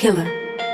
Killer.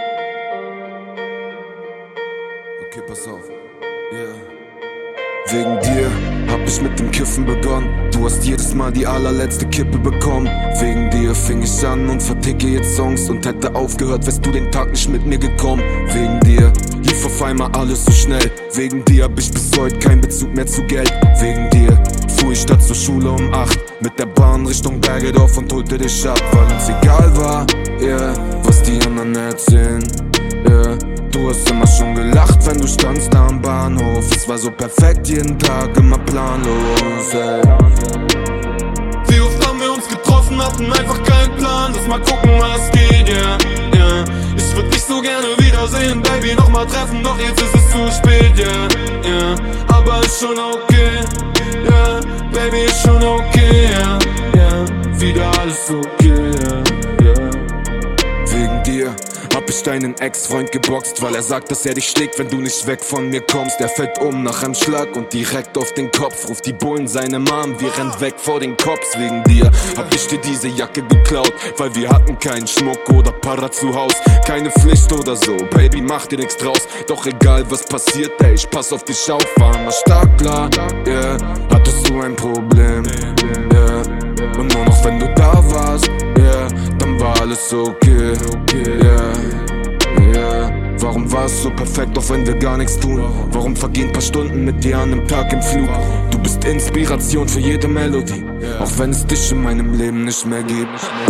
Okay, pass auf. Yeah. Wegen dir hab ich mit dem Kiffen begonnen. Du hast jedes Mal die allerletzte Kippe bekommen. Wegen dir fing ich an und verticke jetzt Songs. Und hätte aufgehört, wärst du den Tag nicht mit mir gekommen. Wegen dir lief auf einmal alles so schnell. Wegen dir hab ich bis heute keinen Bezug mehr zu Geld. Wegen dir fuhr ich statt zur Schule um 8 mit der Bahn Richtung Bergedorf und holte dich ab. Weil uns egal war, yeah, was die anderen erzählen, yeah. Du hast immer schon gelacht, wenn du standst da am Bahnhof. Es war so perfekt, jeden Tag immer planlos, ey. Wie oft haben wir uns getroffen, hatten einfach keinen Plan. Lass mal gucken, was geht, yeah, yeah. Ich würd dich so gerne wiedersehen, Baby, nochmal treffen, doch jetzt ist es zu spät, yeah, yeah. Aber ist schon okay, yeah, Baby, ist schon okay, yeah, yeah. Wieder alles okay, yeah, yeah. Wegen dir hab ich deinen Ex-Freund geboxt, weil er sagt, dass er dich schlägt, wenn du nicht weg von mir kommst. Er fällt um nach einem Schlag und direkt auf den Kopf. Ruft die Bullen seine Mom, wir rennen weg vor den Cops. Wegen dir hab ich dir diese Jacke geklaut, weil wir hatten keinen Schmuck oder Para zu Haus. Keine Pflicht oder so, Baby, mach dir nix draus. Doch egal was passiert, ey, ich pass auf dich auf, war immer stark, klar, yeah. Hattest du ein Problem, yeah. Und nur noch wenn du da warst, yeah, dann war alles okay, yeah, yeah. Warum war es so perfekt, auch wenn wir gar nichts tun? Warum vergehen paar Stunden mit dir an einem Tag im Flug? Du bist Inspiration für jede Melodie, auch wenn es dich in meinem Leben nicht mehr gibt.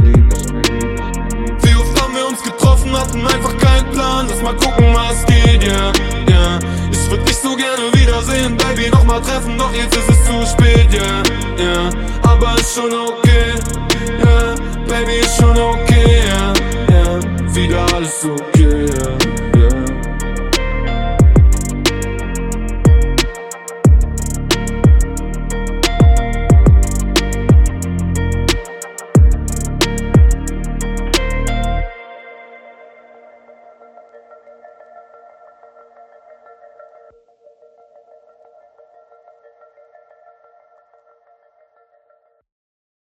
Wie oft haben wir uns getroffen, hatten einfach keinen Plan. Lass mal gucken, was geht, yeah, yeah. Ich würd dich so gerne wiedersehen, Baby, nochmal treffen, doch jetzt ist es zu spät, yeah, yeah. Aber ist schon okay.